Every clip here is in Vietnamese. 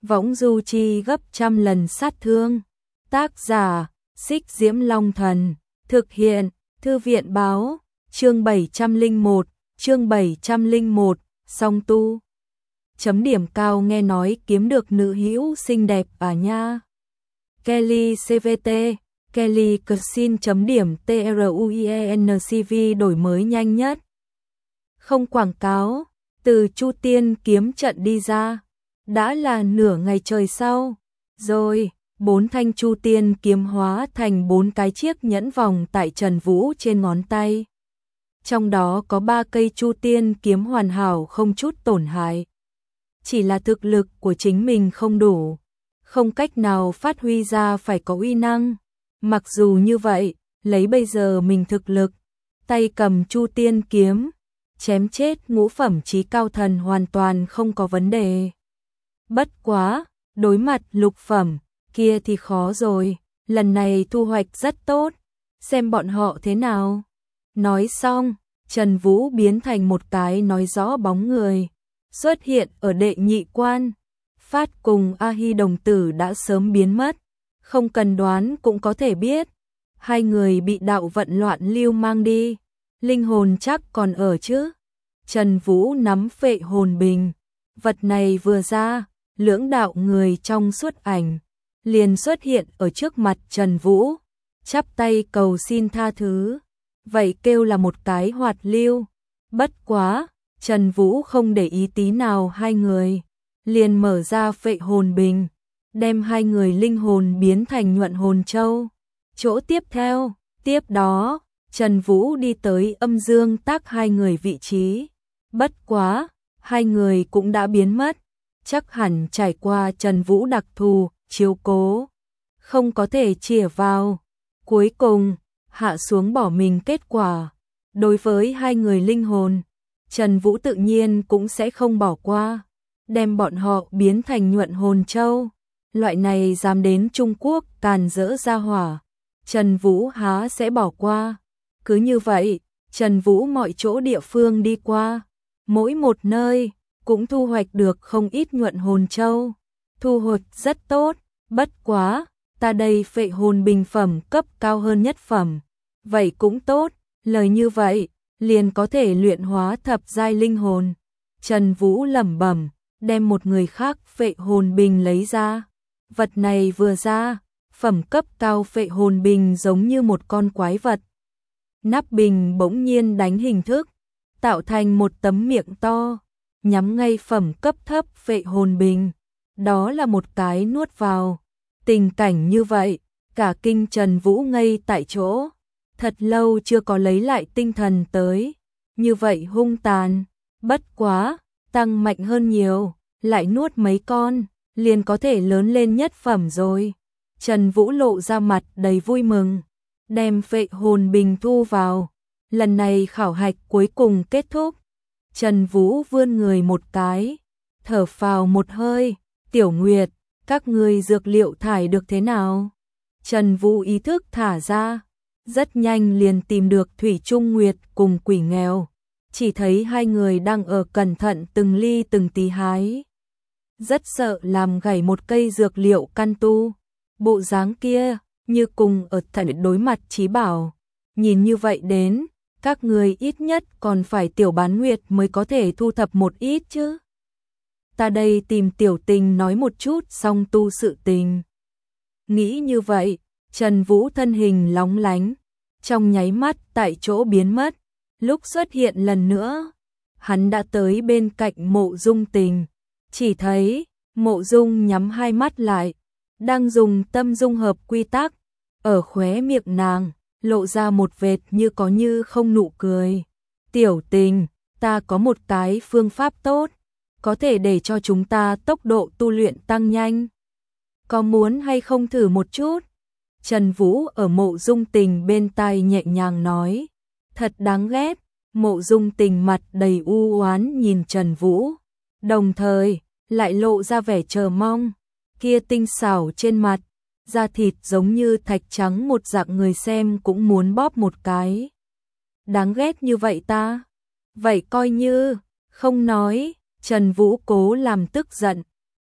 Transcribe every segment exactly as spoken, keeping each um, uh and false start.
võng du chi gấp trăm lần sát thương. Tác giả, Xích Diễm Long Thần, thực hiện, Thư viện báo, chương bảy trăm lẻ một, chương bảy trăm lẻ một, song tu. Chấm điểm cao nghe nói kiếm được nữ hữu xinh đẹp à nha. Kelly xê vê tê, Kelly Cuisine chấm điểm TRUIENCV đổi mới nhanh nhất. Không quảng cáo, từ Chu Tiên kiếm trận đi ra, đã là nửa ngày trời sau, rồi, bốn thanh Chu Tiên kiếm hóa thành bốn cái chiếc nhẫn vòng tại Trần Vũ trên ngón tay. Trong đó có ba cây Chu Tiên kiếm hoàn hảo không chút tổn hại. Chỉ là thực lực của chính mình không đủ, không cách nào phát huy ra phải có uy năng. Mặc dù như vậy, lấy bây giờ mình thực lực, tay cầm Chu Tiên kiếm, chém chết ngũ phẩm chí cao thần hoàn toàn không có vấn đề. Bất quá, đối mặt lục phẩm, kia thì khó rồi, lần này thu hoạch rất tốt, xem bọn họ thế nào. Nói xong, Trần Vũ biến thành một cái nói rõ bóng người, xuất hiện ở đệ nhị quan. Phát cùng A Hi đồng tử đã sớm biến mất, không cần đoán cũng có thể biết. Hai người bị đạo vận loạn lưu mang đi, linh hồn chắc còn ở chứ. Trần Vũ nắm phệ hồn bình, vật này vừa ra, lưỡng đạo người trong suốt ảnh, liền xuất hiện ở trước mặt Trần Vũ, chắp tay cầu xin tha thứ. Vậy kêu là một cái hoạt lưu. Bất quá, Trần Vũ không để ý tí nào hai người, liền mở ra phệ hồn bình, đem hai người linh hồn biến thành nhuận hồn châu. Chỗ tiếp theo, tiếp đó, Trần Vũ đi tới âm dương tác hai người vị trí. Bất quá, hai người cũng đã biến mất, chắc hẳn trải qua Trần Vũ đặc thù, chiếu cố, không có thể chìa vào. Cuối cùng, hạ xuống bỏ mình kết quả. Đối với hai người linh hồn, Trần Vũ tự nhiên cũng sẽ không bỏ qua, đem bọn họ biến thành nhuận hồn châu. Loại này dám đến Trung Quốc càn rỡ ra hỏa, Trần Vũ há sẽ bỏ qua. Cứ như vậy, Trần Vũ mọi chỗ địa phương đi qua, mỗi một nơi cũng thu hoạch được không ít nhuận hồn châu. Thu hoạch rất tốt, bất quá, ta đây phệ hồn bình phẩm cấp cao hơn nhất phẩm. Vậy cũng tốt, lời như vậy, liền có thể luyện hóa thập giai linh hồn. Trần Vũ lẩm bẩm, đem một người khác phệ hồn bình lấy ra. Vật này vừa ra, phẩm cấp cao phệ hồn bình giống như một con quái vật. Nắp bình bỗng nhiên đánh hình thức, tạo thành một tấm miệng to, nhắm ngay phẩm cấp thấp phệ hồn bình. Đó là một cái nuốt vào. Tình cảnh như vậy, cả kinh Trần Vũ ngây tại chỗ, thật lâu chưa có lấy lại tinh thần tới. Như vậy hung tàn, bất quá, tăng mạnh hơn nhiều, lại nuốt mấy con, liền có thể lớn lên nhất phẩm rồi. Trần Vũ lộ ra mặt đầy vui mừng, đem phệ hồn bình thu vào. Lần này khảo hạch cuối cùng kết thúc. Trần Vũ vươn người một cái, thở phào một hơi. Tiểu Nguyệt, các ngươi dược liệu thải được thế nào? Trần Vũ ý thức thả ra, rất nhanh liền tìm được Thủy Trung Nguyệt cùng Quỷ Nghèo. Chỉ thấy hai người đang ở cẩn thận từng ly từng tí hái. Rất sợ làm gãy một cây dược liệu căn tu. Bộ dáng kia, như cùng ở thần đối mặt chí bảo. Nhìn như vậy đến, các người ít nhất còn phải Tiểu Bán Nguyệt mới có thể thu thập một ít chứ. Ta đây tìm Tiểu Tình nói một chút song tu sự tình. Nghĩ như vậy, Trần Vũ thân hình lóng lánh, trong nháy mắt tại chỗ biến mất. Lúc xuất hiện lần nữa, hắn đã tới bên cạnh Mộ Dung Tình. Chỉ thấy, Mộ Dung nhắm hai mắt lại, đang dùng tâm dung hợp quy tắc. Ở khóe miệng nàng, lộ ra một vệt như có như không nụ cười. Tiểu Tình, ta có một cái phương pháp tốt, có thể để cho chúng ta tốc độ tu luyện tăng nhanh. Có muốn hay không thử một chút? Trần Vũ ở Mộ Dung Tình bên tai nhẹ nhàng nói. Thật đáng ghét. Mộ Dung Tình mặt đầy u oán nhìn Trần Vũ, đồng thời lại lộ ra vẻ chờ mong. Kia tinh xảo trên mặt, da thịt giống như thạch trắng một dạng, người xem cũng muốn bóp một cái. Đáng ghét như vậy ta? Vậy coi như không nói. Trần Vũ cố làm tức giận,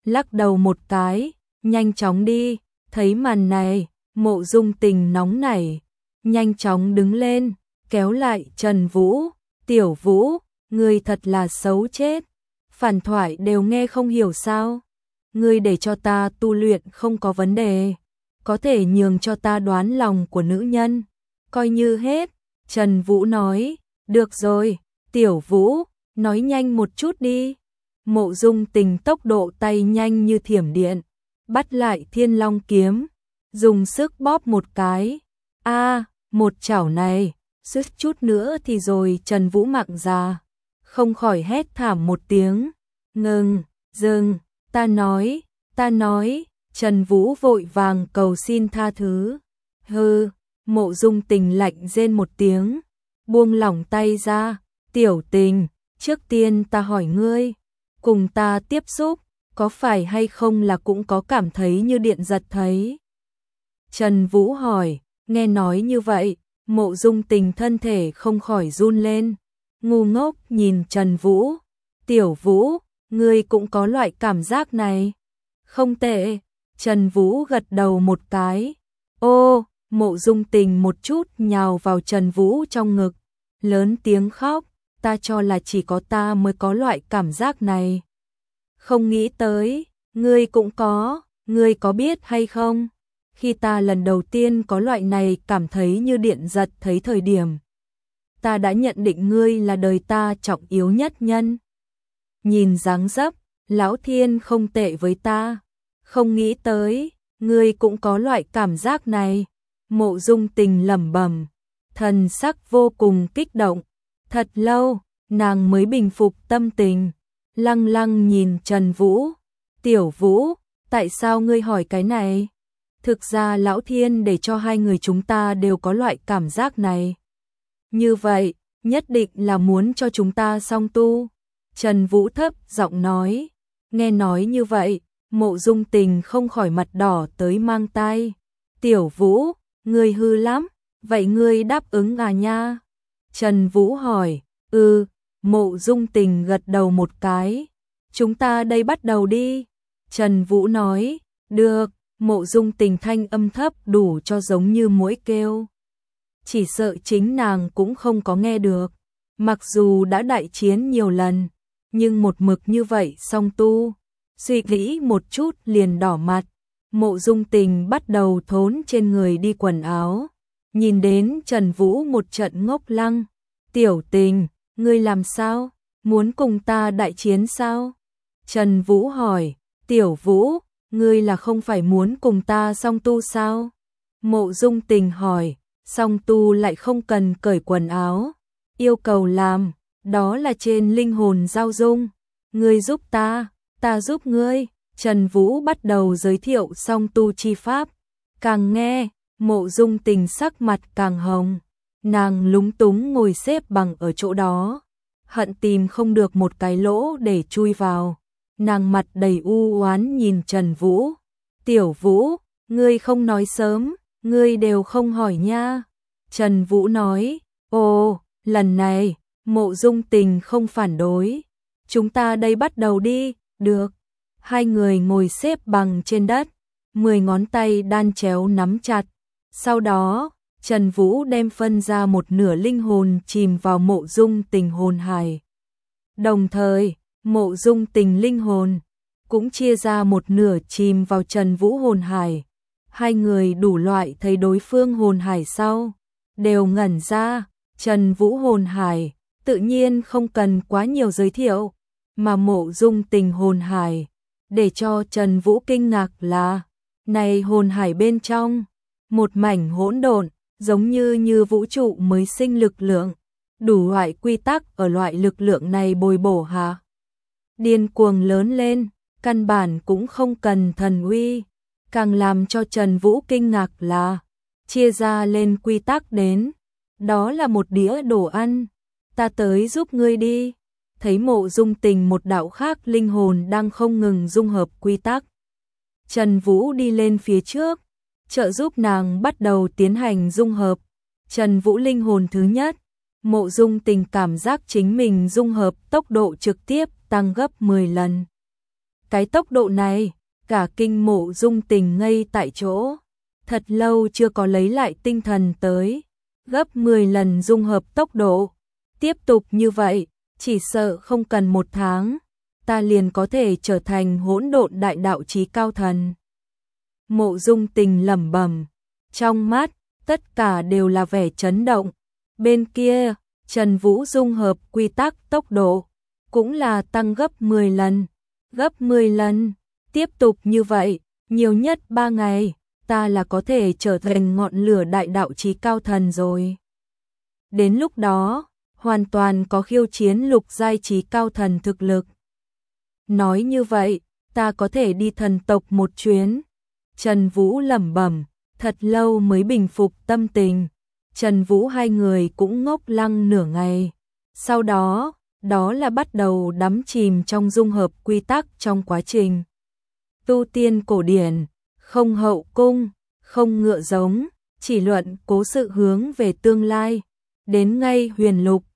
lắc đầu một cái, nhanh chóng đi. Thấy màn này, Mộ Dung Tình nóng nảy, nhanh chóng đứng lên, kéo lại Trần Vũ. Tiểu Vũ, ngươi thật là xấu chết, phản thoại đều nghe không hiểu sao? Ngươi để cho ta tu luyện không có vấn đề, có thể nhường cho ta đoán lòng của nữ nhân, coi như hết. Trần Vũ nói, được rồi, Tiểu Vũ, nói nhanh một chút đi. Mộ Dung Tình tốc độ tay nhanh như thiểm điện, bắt lại Thiên Long kiếm, dùng sức bóp một cái. A, một chảo này, sức chút nữa thì rồi Trần Vũ mạng già, không khỏi hét thảm một tiếng. Ngừng, dừng, ta nói, ta nói. Trần Vũ vội vàng cầu xin tha thứ. Hừ, Mộ Dung Tình lạnh rên một tiếng, buông lỏng tay ra. Tiểu Tình, trước tiên ta hỏi ngươi, cùng ta tiếp xúc, có phải hay không là cũng có cảm thấy như điện giật thấy? Trần Vũ hỏi, nghe nói như vậy, Mộ Dung Tình thân thể không khỏi run lên, ngu ngốc nhìn Trần Vũ. Tiểu Vũ, ngươi cũng có loại cảm giác này? Không tệ. Trần Vũ gật đầu một cái. Ô, Mộ Dung Tình một chút nhào vào Trần Vũ trong ngực, lớn tiếng khóc, ta cho là chỉ có ta mới có loại cảm giác này. Không nghĩ tới, ngươi cũng có, ngươi có biết hay không? Khi ta lần đầu tiên có loại này cảm thấy như điện giật thấy thời điểm, ta đã nhận định ngươi là đời ta trọng yếu nhất nhân. Nhìn dáng dấp, Lão Thiên không tệ với ta, không nghĩ tới, ngươi cũng có loại cảm giác này. Mộ Dung Tình lẩm bẩm, thần sắc vô cùng kích động. Thật lâu, nàng mới bình phục tâm tình, lăng lăng nhìn Trần Vũ. Tiểu Vũ, tại sao ngươi hỏi cái này? Thực ra Lão Thiên để cho hai người chúng ta đều có loại cảm giác này. Như vậy, nhất định là muốn cho chúng ta song tu. Trần Vũ thấp giọng nói. Nghe nói như vậy, Mộ Dung Tình không khỏi mặt đỏ tới mang tai. Tiểu Vũ, ngươi hư lắm, vậy ngươi đáp ứng à nha? Trần Vũ hỏi. Ừ, Mộ Dung Tình gật đầu một cái. Chúng ta đây bắt đầu đi. Trần Vũ nói. Được. Mộ Dung Tình thanh âm thấp đủ cho giống như muỗi kêu. Chỉ sợ chính nàng cũng không có nghe được. Mặc dù đã đại chiến nhiều lần, nhưng một mực như vậy song tu, suy nghĩ một chút liền đỏ mặt. Mộ Dung Tình bắt đầu thốn trên người đi quần áo, nhìn đến Trần Vũ một trận ngốc lăng. Tiểu Tình, ngươi làm sao? Muốn cùng ta đại chiến sao? Trần Vũ hỏi. Tiểu Vũ, ngươi là không phải muốn cùng ta song tu sao? Mộ Dung Tình hỏi. Song tu lại không cần cởi quần áo, yêu cầu làm, đó là trên linh hồn giao dung. Ngươi giúp ta, ta giúp ngươi. Trần Vũ bắt đầu giới thiệu song tu chi pháp. Càng nghe, Mộ Dung Tình sắc mặt càng hồng, nàng lúng túng ngồi xếp bằng ở chỗ đó, hận tìm không được một cái lỗ để chui vào. Nàng mặt đầy u oán nhìn Trần Vũ. Tiểu Vũ, ngươi không nói sớm, ngươi đều không hỏi nha. Trần Vũ nói. Ồ, lần này, Mộ Dung Tình không phản đối. Chúng ta đây bắt đầu đi. Được. Hai người ngồi xếp bằng trên đất, mười ngón tay đan chéo nắm chặt. Sau đó, Trần Vũ đem phân ra một nửa linh hồn chìm vào Mộ Dung Tình hồn hải. Đồng thời, Mộ Dung Tình linh hồn cũng chia ra một nửa chìm vào Trần Vũ hồn hải. Hai người đủ loại thấy đối phương hồn hải sau, đều ngẩn ra. Trần Vũ hồn hải, tự nhiên không cần quá nhiều giới thiệu, mà Mộ Dung Tình hồn hải, để cho Trần Vũ kinh ngạc là, này hồn hải bên trong, một mảnh hỗn độn, giống như như vũ trụ mới sinh lực lượng, đủ loại quy tắc ở loại lực lượng này bồi bổ hạ. Điên cuồng lớn lên, căn bản cũng không cần thần uy. Càng làm cho Trần Vũ kinh ngạc là, chia ra lên quy tắc đến, đó là một đĩa đồ ăn, ta tới giúp ngươi đi. Thấy Mộ Dung Tình một đạo khác linh hồn đang không ngừng dung hợp quy tắc, Trần Vũ đi lên phía trước, trợ giúp nàng bắt đầu tiến hành dung hợp. Trần Vũ linh hồn thứ nhất, Mộ Dung Tình cảm giác chính mình dung hợp tốc độ trực tiếp tăng gấp mười lần. Cái tốc độ này, cả kinh Mộ Dung Tình ngây tại chỗ, thật lâu chưa có lấy lại tinh thần tới, gấp mười lần dung hợp tốc độ. Tiếp tục như vậy, chỉ sợ không cần một tháng, ta liền có thể trở thành hỗn độn đại đạo chí cao thần. Mộ Dung Tình lẩm bẩm, trong mắt tất cả đều là vẻ chấn động. Bên kia, Trần Vũ dung hợp quy tắc tốc độ, cũng là tăng gấp mười lần, gấp mười lần. Tiếp tục như vậy, nhiều nhất ba ngày, ta là có thể trở thành ngọn lửa đại đạo chí cao thần rồi. Đến lúc đó, hoàn toàn có khiêu chiến lục giai chí cao thần thực lực. Nói như vậy, ta có thể đi thần tộc một chuyến. Trần Vũ lẩm bẩm, thật lâu mới bình phục tâm tình. Trần Vũ hai người cũng ngốc lăng nửa ngày. Sau đó, đó là bắt đầu đắm chìm trong dung hợp quy tắc trong quá trình tu tiên cổ điển, không hậu cung, không ngựa giống, chỉ luận cố sự hướng về tương lai. Đến ngay huyền lục,